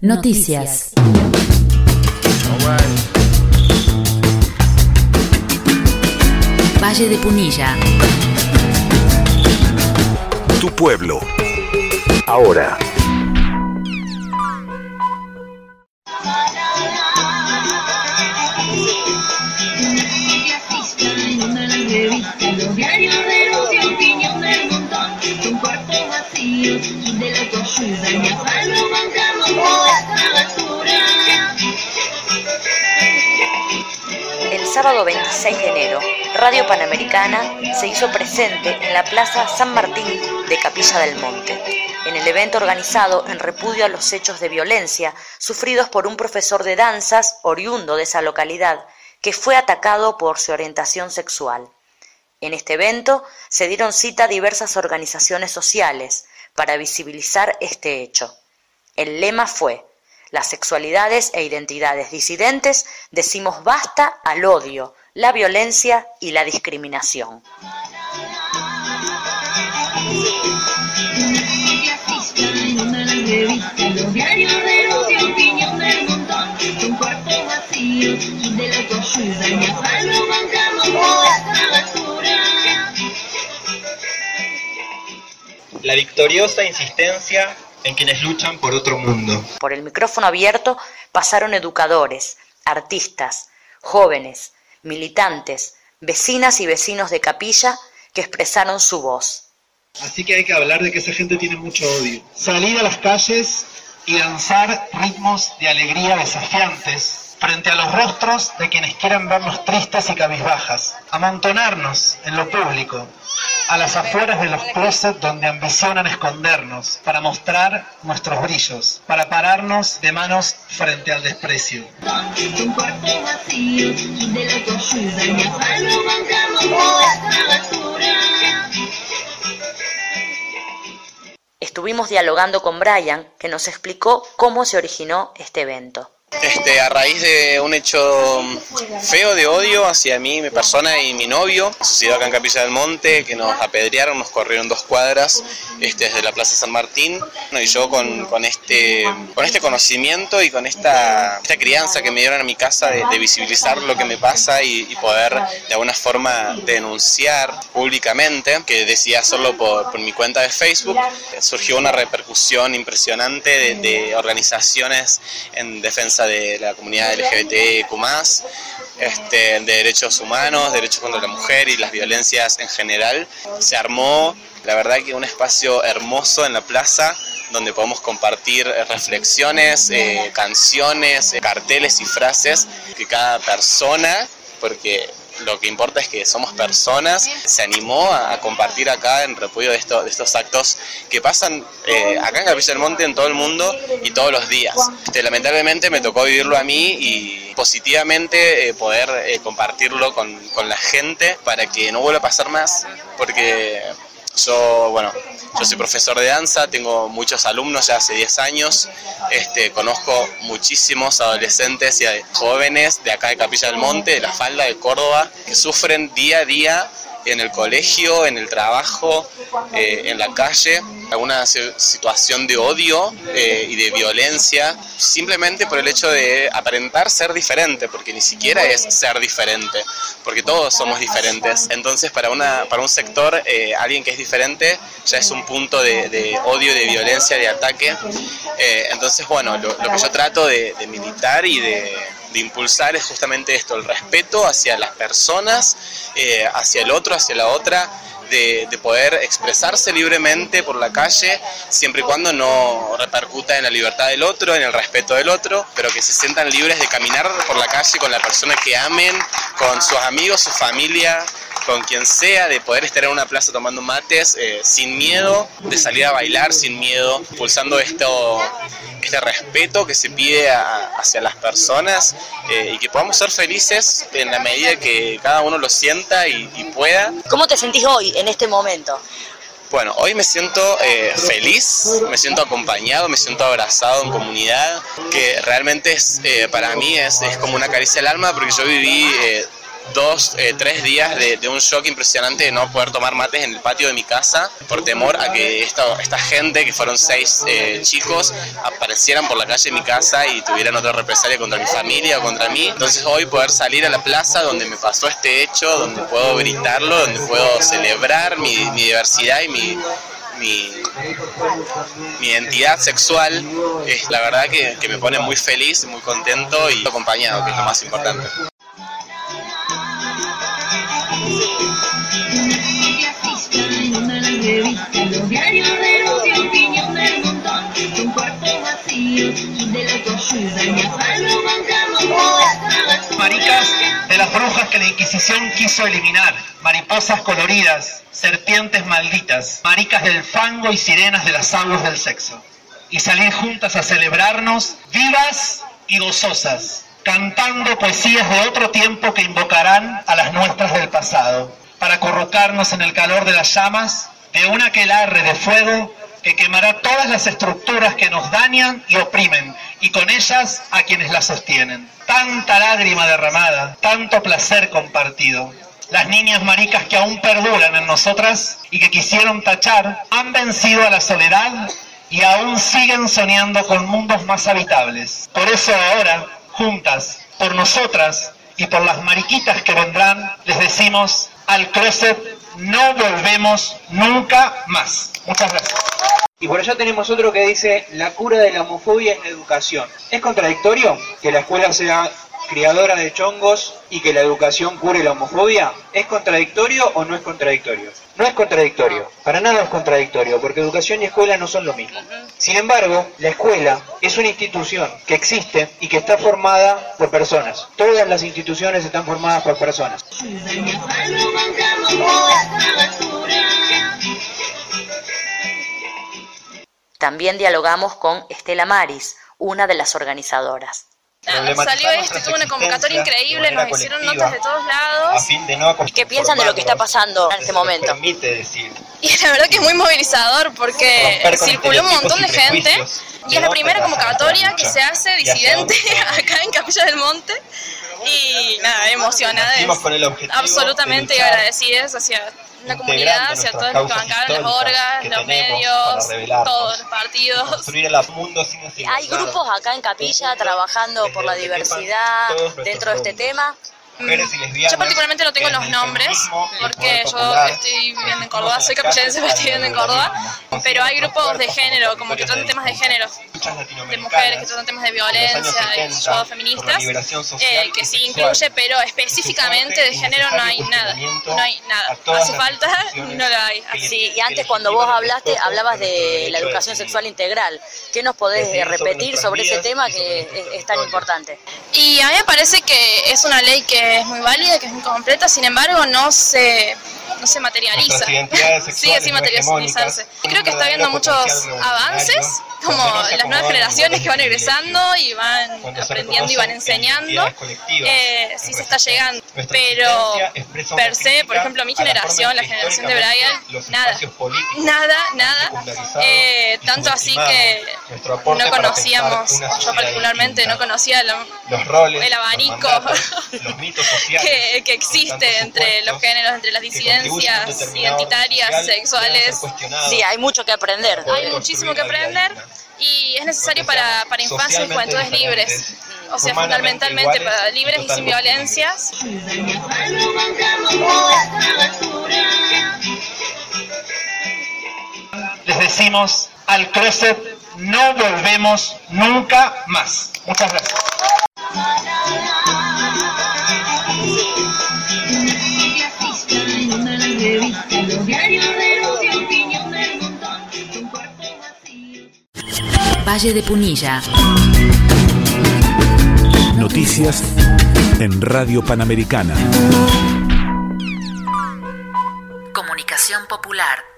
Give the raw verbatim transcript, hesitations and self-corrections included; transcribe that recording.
Noticias. Valle de Punilla. Tu pueblo. Ahora. Los diarios denuncian opinión del montón, son cuartos vacíos de la autoayuda, ni a palo bancamos toda esta basura. El sábado veintiséis de enero, Radio Panamericana se hizo presente en la Plaza San Martín de Capilla del Monte, en el evento organizado en repudio a los hechos de violencia sufridos por un profesor de danzas oriundo de esa localidad, que fue atacado por su orientación sexual. En este evento se dieron cita a diversas organizaciones sociales para visibilizar este hecho. El lema fue: las sexualidades e identidades disidentes decimos basta al odio, la violencia y la discriminación. Los diarios denuncian opinión del montón, son cuartos vacíos de la autoayuda, ni a palo bancamos toda esta basura. La victoriosa insistencia en quienes luchan por otro mundo. Por el micrófono abierto pasaron educadores, artistas, jóvenes, militantes, vecinas y vecinos de Capilla que expresaron su voz. Así que hay que hablar de que esa gente tiene mucho odio. Salir a las calles y danzar ritmos de alegría desafiantes frente a los rostros de quienes quieran vernos tristes y cabizbajas. Amontonarnos en lo público, a las afueras de los closets donde ambicionan escondernos, para mostrar nuestros brillos, para pararnos de manos frente al desprecio. Son cuartos vacíos de la autoayuda, ni a palo bancamos toda esta basura. Estuvimos dialogando con Brian, que nos explicó cómo se originó este evento. Este, a raíz de un hecho feo de odio hacia mí, mi persona y mi novio, sucedió acá en Capilla del Monte, que nos apedrearon, nos corrieron dos cuadras este, desde la Plaza San Martín, y yo con, con, este, con este conocimiento y con esta, esta crianza que me dieron a mi casa de, de visibilizar lo que me pasa y, y poder de alguna forma denunciar públicamente, que decidí hacerlo por, por mi cuenta de Facebook, surgió una repercusión impresionante de, de organizaciones en defensa de la comunidad L G B T Q más, este, de derechos humanos, derechos contra la mujer y las violencias en general. Se armó, la verdad, que un espacio hermoso en la plaza donde podemos compartir reflexiones, eh, canciones, eh, carteles y frases que cada persona, porque lo que importa es que somos personas, se animó a, a compartir acá en repudio de, esto, de estos actos que pasan eh, acá en Capilla del Monte, en todo el mundo y todos los días. Este, lamentablemente me tocó vivirlo a mí y positivamente eh, poder eh, compartirlo con, con la gente para que no vuelva a pasar más, porque yo, bueno, yo soy profesor de danza, tengo muchos alumnos ya hace diez años, este, conozco muchísimos adolescentes y jóvenes de acá de Capilla del Monte, de La Falda, de Córdoba, que sufren día a día en el colegio, en el trabajo, eh, en la calle, alguna situación de odio eh, y de violencia, simplemente por el hecho de aparentar ser diferente, porque ni siquiera es ser diferente, porque todos somos diferentes. Entonces para, una, para un sector, eh, alguien que es diferente ya es un punto de, de odio, de violencia, de ataque. Eh, entonces, bueno, lo, lo que yo trato de, de militar y de... de impulsar es justamente esto, el respeto hacia las personas, eh, hacia el otro, hacia la otra, de, de poder expresarse libremente por la calle, siempre y cuando no repercuta en la libertad del otro, en el respeto del otro, pero que se sientan libres de caminar por la calle con la persona que amen, con sus amigos, su familia, con quien sea, de poder estar en una plaza tomando mates eh, sin miedo, de salir a bailar sin miedo, impulsando esto, este respeto que se pide a, hacia las personas eh, y que podamos ser felices en la medida que cada uno lo sienta y, y pueda. ¿Cómo te sentís hoy, en este momento? Bueno, hoy me siento eh, feliz, me siento acompañado, me siento abrazado en comunidad, que realmente es, eh, para mí es, es como una caricia al alma, porque yo viví... Eh, dos, eh, tres días de, de un shock impresionante de no poder tomar mates en el patio de mi casa por temor a que esta, esta gente, que fueron seis eh, chicos, aparecieran por la calle de mi casa y tuvieran otra represalia contra mi familia o contra mí. Entonces hoy poder salir a la plaza donde me pasó este hecho, donde puedo gritarlo, donde puedo celebrar mi, mi diversidad y mi... Mi, mi identidad sexual, es la verdad que, que me pone muy feliz, muy contento y acompañado, que es lo más importante. Maricas de las brujas que la Inquisición quiso eliminar, mariposas coloridas, serpientes malditas, maricas del fango y sirenas de las aguas del sexo. Y salir juntas a celebrarnos vivas y gozosas, cantando poesías de otro tiempo que invocarán a las nuestras del pasado, para acurrucarnos en el calor de las llamas de un aquelarre de fuego que quemará todas las estructuras que nos dañan y oprimen, y con ellas a quienes las sostienen. Tanta lágrima derramada, tanto placer compartido. Las niñas maricas que aún perduran en nosotras y que quisieron tachar, han vencido a la soledad y aún siguen soñando con mundos más habitables. Por eso ahora, juntas, por nosotras y por las mariquitas que vendrán, les decimos: al closet no volvemos nunca más. Muchas gracias. Y por allá tenemos otro que dice: la cura de la homofobia es la educación. ¿Es contradictorio que la escuela sea criadora de chongos y que la educación cure la homofobia? ¿Es contradictorio o no es contradictorio? No es contradictorio, para nada es contradictorio, porque educación y escuela no son lo mismo. Sin embargo, la escuela es una institución que existe y que está formada por personas. Todas las instituciones están formadas por personas. También dialogamos con Estela Maris, una de las organizadoras. Salió esto y tuvo una convocatoria increíble, nos hicieron notas de todos lados. ¿Y qué piensan de lo que está pasando en este momento? Y la verdad que es muy movilizador porque circuló un montón de gente y es la primera convocatoria que se hace disidente acá en Capilla del Monte. Y nada, emocionada, absolutamente y agradecidas hacia la comunidad, hacia todos los que bancaron, las orgas, los medios, todos los partidos. ¿Hay grupos acá en Capilla trabajando por la diversidad dentro de este tema? Yo particularmente no tengo los nombres porque yo estoy viviendo en Córdoba, soy capillense pero estoy viviendo en Córdoba, pero hay grupos de género, como que tratan temas de género, de mujeres que tratan temas de violencia, de yo, feministas, eh, que sí incluye, pero específicamente de género no hay nada, no hay nada, hace falta, no lo hay. Sí, y antes cuando vos hablaste, hablabas de la educación sexual integral. ¿Qué nos podés repetir sobre ese tema que es, es tan importante? Y a mí me parece que es una ley que es muy válida, que es muy completa, sin embargo no se, no se materializa, sigue sin materializarse. Creo que está habiendo muchos avances, como las nuevas generaciones que van egresando y van aprendiendo y van enseñando, eh, sí se está llegando, pero per se, por ejemplo, mi generación, la generación de Brian, nada, nada, nada, eh, tanto así que no conocíamos, yo particularmente no conocía el, el abanico que, que existe entre los géneros, entre las disidencias identitarias, sexuales. Sí, hay mucho que aprender. Hay muchísimo que aprender y es necesario para, para infancias y juventudes libres, o sea, fundamentalmente para libres y sin violencias. Les decimos: al closet no volvemos nunca más. Muchas gracias. Valle de Punilla. Noticias en Radio Panamericana. Comunicación popular.